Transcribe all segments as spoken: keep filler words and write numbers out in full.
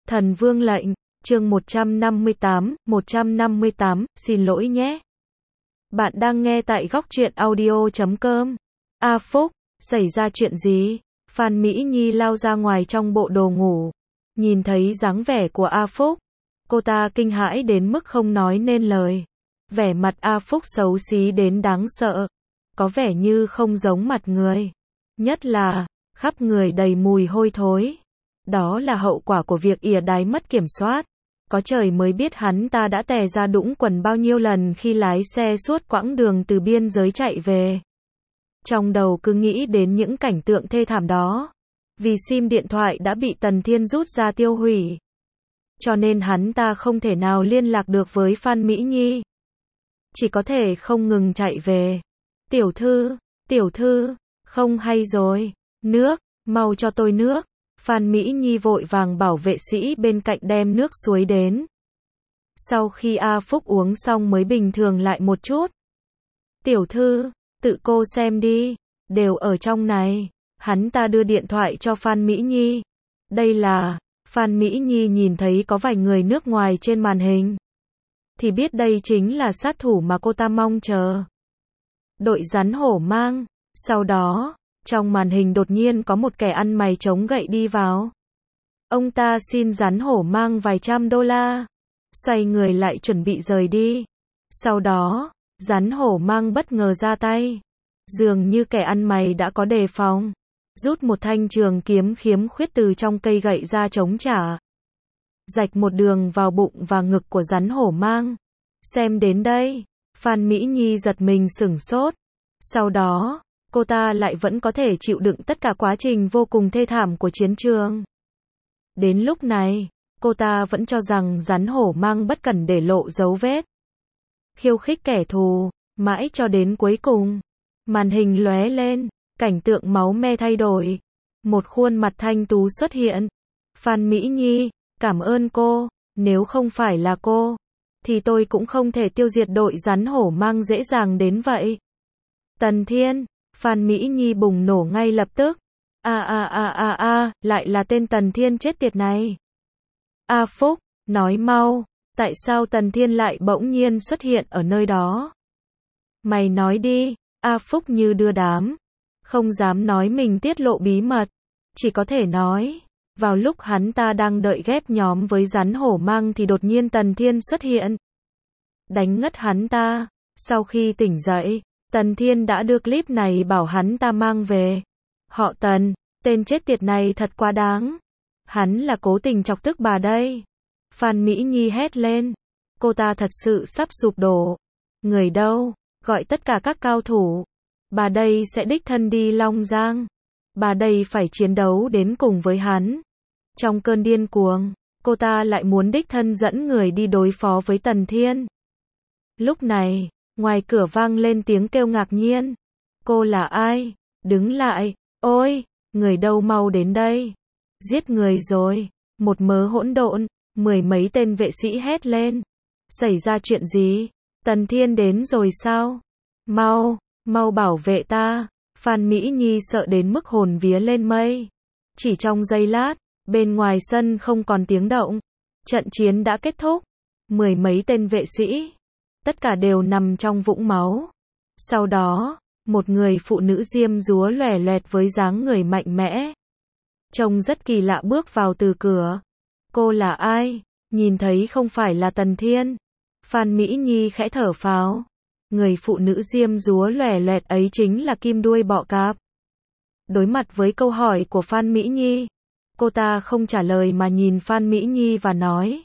Thần Vương lệnh, chương một trăm năm mươi tám, một trăm năm mươi tám, xin lỗi nhé. Bạn đang nghe tại góc truyện audio chấm com. A Phúc, xảy ra chuyện gì? Phan Mỹ Nhi lao ra ngoài trong bộ đồ ngủ. Nhìn thấy dáng vẻ của A Phúc, cô ta kinh hãi đến mức không nói nên lời. Vẻ mặt A Phúc xấu xí đến đáng sợ, có vẻ như không giống mặt người. Nhất là, khắp người đầy mùi hôi thối. Đó là hậu quả của việc ỉa đái mất kiểm soát. Có trời mới biết hắn ta đã tè ra đũng quần bao nhiêu lần khi lái xe suốt quãng đường từ biên giới chạy về. Trong đầu cứ nghĩ đến những cảnh tượng thê thảm đó. Vì sim điện thoại đã bị Tần Thiên rút ra tiêu hủy, cho nên hắn ta không thể nào liên lạc được với Phan Mỹ Nhi. Chỉ có thể không ngừng chạy về. Tiểu thư, tiểu thư, không hay rồi. Nước, mau cho tôi nước. Phan Mỹ Nhi vội vàng bảo vệ sĩ bên cạnh đem nước suối đến. Sau khi A Phúc uống xong mới bình thường lại một chút. Tiểu thư, tự cô xem đi, đều ở trong này. Hắn ta đưa điện thoại cho Phan Mỹ Nhi. Đây là, Phan Mỹ Nhi nhìn thấy có vài người nước ngoài trên màn hình, thì biết đây chính là sát thủ mà cô ta mong chờ. Đội rắn hổ mang. Sau đó, trong màn hình đột nhiên có một kẻ ăn mày chống gậy đi vào. Ông ta xin rắn hổ mang vài trăm đô la. Xoay người lại chuẩn bị rời đi. Sau đó, rắn hổ mang bất ngờ ra tay. Dường như kẻ ăn mày đã có đề phòng. Rút một thanh trường kiếm khiếm khuyết từ trong cây gậy ra chống trả. Rạch một đường vào bụng và ngực của rắn hổ mang. Xem đến đây, Phan Mỹ Nhi giật mình sửng sốt. Sau đó, cô ta lại vẫn có thể chịu đựng tất cả quá trình vô cùng thê thảm của chiến trường. Đến lúc này, cô ta vẫn cho rằng rắn hổ mang bất cẩn để lộ dấu vết. Khiêu khích kẻ thù, mãi cho đến cuối cùng. Màn hình lóe lên, cảnh tượng máu me thay đổi. Một khuôn mặt thanh tú xuất hiện. Phan Mỹ Nhi, cảm ơn cô, nếu không phải là cô, thì tôi cũng không thể tiêu diệt đội rắn hổ mang dễ dàng đến vậy. Tần Thiên, Phan Mỹ Nhi bùng nổ ngay lập tức. A a a a a, lại là tên Tần Thiên chết tiệt này. A Phúc, nói mau, tại sao Tần Thiên lại bỗng nhiên xuất hiện ở nơi đó? Mày nói đi. A Phúc như đưa đám, không dám nói mình tiết lộ bí mật, chỉ có thể nói, vào lúc hắn ta đang đợi ghép nhóm với rắn hổ mang thì đột nhiên Tần Thiên xuất hiện, đánh ngất hắn ta. Sau khi tỉnh dậy, Tần Thiên đã đưa clip này bảo hắn ta mang về. Họ Tần, tên chết tiệt này thật quá đáng. Hắn là cố tình chọc tức bà đây. Phan Mỹ Nhi hét lên. Cô ta thật sự sắp sụp đổ. Người đâu? Gọi tất cả các cao thủ. Bà đây sẽ đích thân đi Long Giang. Bà đây phải chiến đấu đến cùng với hắn. Trong cơn điên cuồng, cô ta lại muốn đích thân dẫn người đi đối phó với Tần Thiên. Lúc này, ngoài cửa vang lên tiếng kêu ngạc nhiên. Cô là ai? Đứng lại. Ôi, người đâu mau đến đây. Giết người rồi. Một mớ hỗn độn, mười mấy tên vệ sĩ hét lên. Xảy ra chuyện gì? Tần Thiên đến rồi sao? Mau, mau bảo vệ ta. Phan Mỹ Nhi sợ đến mức hồn vía lên mây. Chỉ trong giây lát, bên ngoài sân không còn tiếng động. Trận chiến đã kết thúc. Mười mấy tên vệ sĩ, tất cả đều nằm trong vũng máu. Sau đó, một người phụ nữ diêm dúa lòe loẹt với dáng người mạnh mẽ, trông rất kỳ lạ bước vào từ cửa. Cô là ai? Nhìn thấy không phải là Tần Thiên. Phan Mỹ Nhi khẽ thở phào. Người phụ nữ diêm dúa lòe loẹt ấy chính là Kim Đuôi Bọ Cạp. Đối mặt với câu hỏi của Phan Mỹ Nhi, cô ta không trả lời mà nhìn Phan Mỹ Nhi và nói.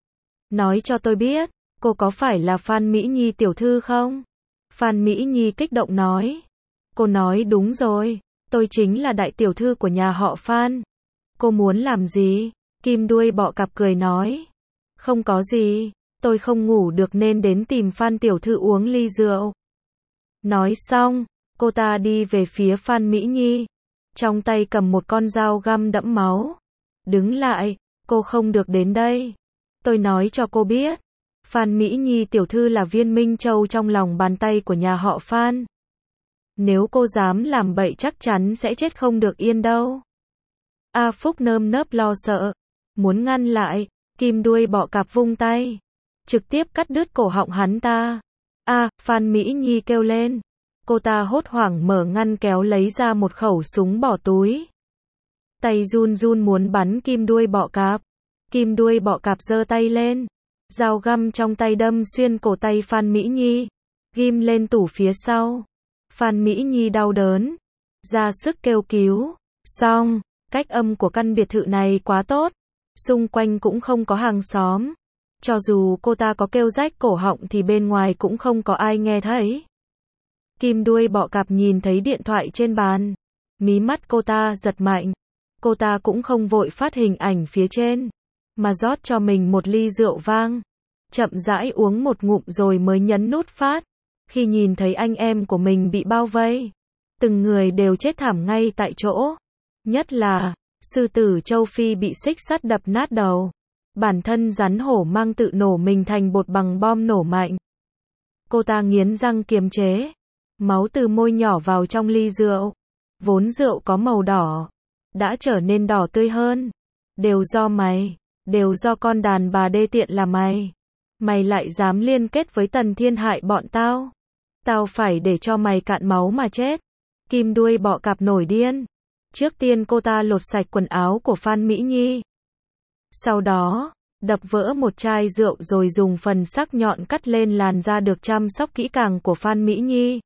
Nói cho tôi biết, cô có phải là Phan Mỹ Nhi tiểu thư không? Phan Mỹ Nhi kích động nói. Cô nói đúng rồi, tôi chính là đại tiểu thư của nhà họ Phan. Cô muốn làm gì? Kim Đuôi Bọ Cạp cười nói. Không có gì, tôi không ngủ được nên đến tìm Phan tiểu thư uống ly rượu. Nói xong, cô ta đi về phía Phan Mỹ Nhi, trong tay cầm một con dao găm đẫm máu. Đứng lại, cô không được đến đây. Tôi nói cho cô biết, Phan Mỹ Nhi tiểu thư là viên minh châu trong lòng bàn tay của nhà họ Phan. Nếu cô dám làm bậy chắc chắn sẽ chết không được yên đâu. A Phúc nơm nớp lo sợ. muốn ngăn lại, Kim đuôi bọ cạp vung tay, trực tiếp cắt đứt cổ họng hắn ta. A, Phan Mỹ Nhi kêu lên. Cô ta hốt hoảng mở ngăn kéo lấy ra một khẩu súng bỏ túi. Tay run run muốn bắn kim đuôi bọ cạp. Kim đuôi bọ cạp giơ tay lên. Dao găm trong tay đâm xuyên cổ tay Phan Mỹ Nhi. Ghim lên tủ phía sau. Phan Mỹ Nhi đau đớn. Ra sức kêu cứu. Xong, cách âm của căn biệt thự này quá tốt. Xung quanh cũng không có hàng xóm. Cho dù cô ta có kêu rách cổ họng thì bên ngoài cũng không có ai nghe thấy. Kim đuôi bọ cạp nhìn thấy điện thoại trên bàn. Mí mắt cô ta giật mạnh. Cô ta cũng không vội phát hình ảnh phía trên, mà rót cho mình một ly rượu vang. Chậm rãi uống một ngụm rồi mới nhấn nút phát. Khi nhìn thấy anh em của mình bị bao vây, từng người đều chết thảm ngay tại chỗ. Nhất là, sư tử châu Phi bị xích sắt đập nát đầu. Bản thân rắn hổ mang tự nổ mình thành bột bằng bom nổ mạnh. Cô ta nghiến răng kiềm chế. Máu từ môi nhỏ vào trong ly rượu. Vốn rượu có màu đỏ, đã trở nên đỏ tươi hơn. Đều do mày, đều do con đàn bà đê tiện là mày. Mày lại dám liên kết với Tần Thiên hại bọn tao. Tao phải để cho mày cạn máu mà chết. Kim đuôi bọ cạp nổi điên. Trước tiên cô ta lột sạch quần áo của Phan Mỹ Nhi. Sau đó, đập vỡ một chai rượu rồi dùng phần sắc nhọn cắt lên làn da được chăm sóc kỹ càng của Phan Mỹ Nhi.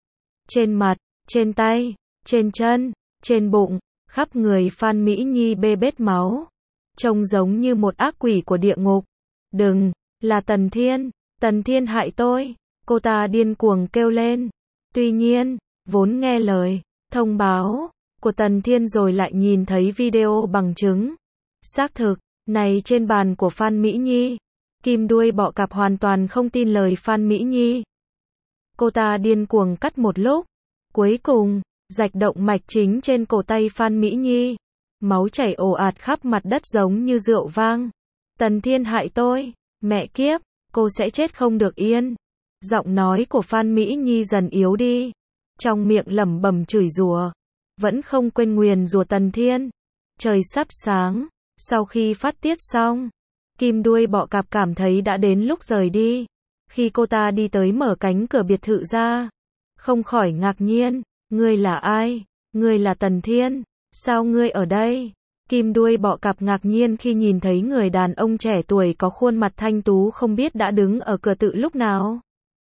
Trên mặt, trên tay, trên chân, trên bụng, khắp người Phan Mỹ Nhi bê bết máu. Trông giống như một ác quỷ của địa ngục. Đừng, là Tần Thiên, Tần Thiên hại tôi. Cô ta điên cuồng kêu lên. Tuy nhiên, vốn nghe lời thông báo của Tần Thiên rồi lại nhìn thấy video bằng chứng xác thực này trên bàn của Phan Mỹ Nhi. Kim đuôi bọ cạp hoàn toàn không tin lời Phan Mỹ Nhi. Cô ta điên cuồng cắt một lúc, cuối cùng rạch động mạch chính trên cổ tay Phan Mỹ Nhi. Máu chảy ồ ạt khắp mặt đất giống như rượu vang. Tần Thiên hại tôi, mẹ kiếp, cô sẽ chết không được yên. Giọng nói của Phan Mỹ Nhi dần yếu đi, trong miệng lẩm bẩm chửi rủa, vẫn không quên nguyền rủa Tần Thiên. Trời sắp sáng, sau khi phát tiết xong, Kim đuôi bọ cạp cảm thấy đã đến lúc rời đi. Khi cô ta đi tới mở cánh cửa biệt thự ra, không khỏi ngạc nhiên. Ngươi là ai? Ngươi là Tần Thiên? Sao ngươi ở đây? Kim đuôi bọ cạp ngạc nhiên khi nhìn thấy người đàn ông trẻ tuổi có khuôn mặt thanh tú không biết đã đứng ở cửa tự lúc nào.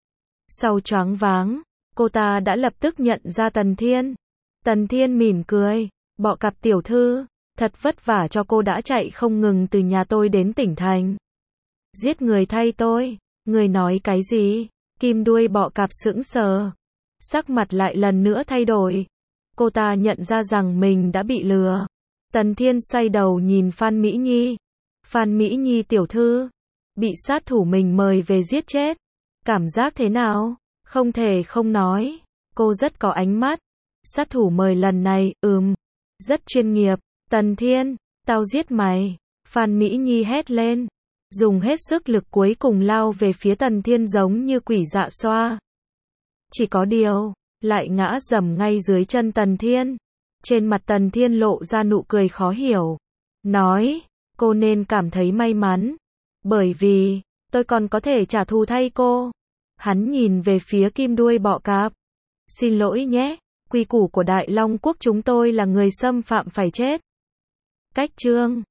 Sau choáng váng, cô ta đã lập tức nhận ra Tần Thiên. Tần Thiên mỉm cười. Bọ cạp tiểu thư, thật vất vả cho cô đã chạy không ngừng từ nhà tôi đến tỉnh thành. Giết người thay tôi. Người nói cái gì? Kim đuôi bọ cạp sững sờ. Sắc mặt lại lần nữa thay đổi. Cô ta nhận ra rằng mình đã bị lừa. Tần Thiên xoay đầu nhìn Phan Mỹ Nhi. Phan Mỹ Nhi tiểu thư, bị sát thủ mình mời về giết chết. Cảm giác thế nào? Không thể không nói. Cô rất có ánh mắt. Sát thủ mời lần này, ừm, rất chuyên nghiệp. Tần Thiên, tao giết mày. Phan Mỹ Nhi hét lên. Dùng hết sức lực cuối cùng lao về phía Tần Thiên giống như quỷ dạ xoa. Chỉ có điều, lại ngã dầm ngay dưới chân Tần Thiên. Trên mặt Tần Thiên lộ ra nụ cười khó hiểu. Nói, cô nên cảm thấy may mắn. Bởi vì, tôi còn có thể trả thù thay cô. Hắn nhìn về phía kim đuôi bọ cạp. Xin lỗi nhé, quy củ của Đại Long Quốc chúng tôi là người xâm phạm phải chết. Cách chương